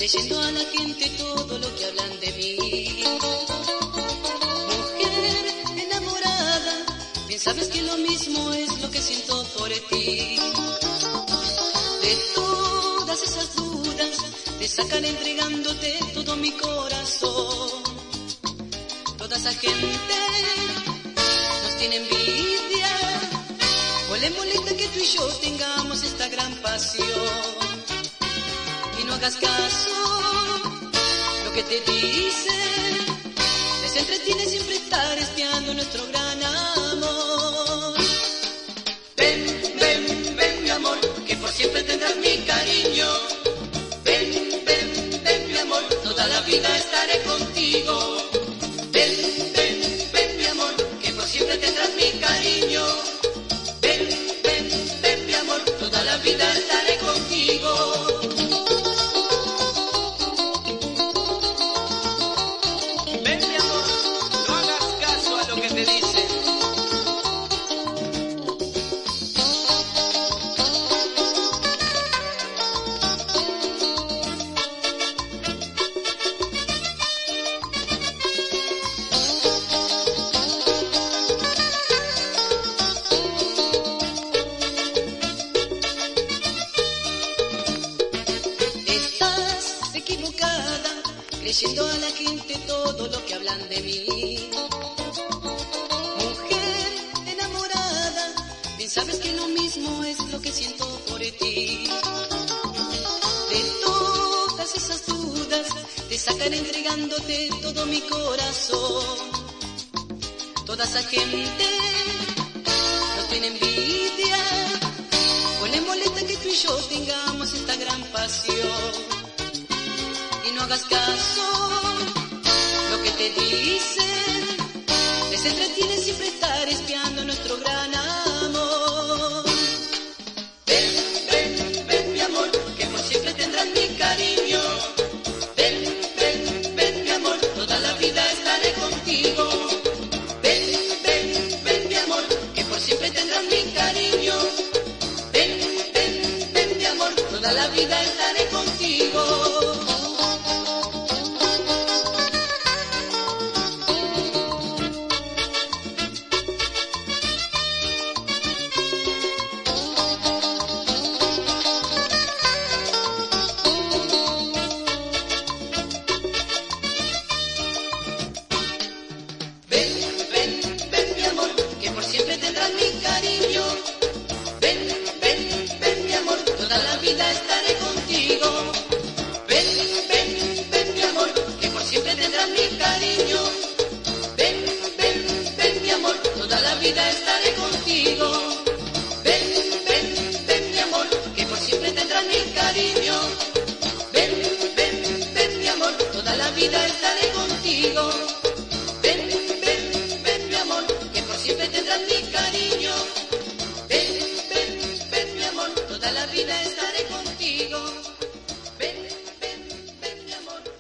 creyendo a la gente todo lo que hablan de mí. Mujer enamorada, bien sabes que lo mismo es lo que siento por ti. De todas esas dudas te sacan entregándote todo mi corazón. Toda esa gente nos tiene envidia, o le molesta que tú y yo tengamos esta gran pasión. Y no hagas caso lo que te dicen, les entretiene siempre estar espiando nuestro gran amor. Ven, ven, ven mi amor, que por siempre tendrás mi cariño. Ven, ven, ven mi amor, toda la vida estaré contigo. Ven, ven, ven mi amor, que por siempre tendrás mi cariño. Ven, ven, ven mi amor, toda la vida estaré contigo. Creyendo a la gente todo lo que hablan de mí. Mujer enamorada, bien sabes que lo mismo es lo que siento por ti. De todas esas dudas te sacan entregándote todo mi corazón. Toda esa gente no tiene envidia, o le molesta que tú y yo tengamos esta gran pasión. Y no hagas caso lo que te dicen, les entretiene siempre estar espiando nuestro gran amor. Ven, ven, ven mi amor, que por siempre tendrás mi cariño. Ven, ven, ven mi amor, toda la vida estaré contigo. Ven, ven, ven mi amor, que por siempre tendrás mi cariño. Ven, ven, ven mi amor, toda la vida estaré contigo.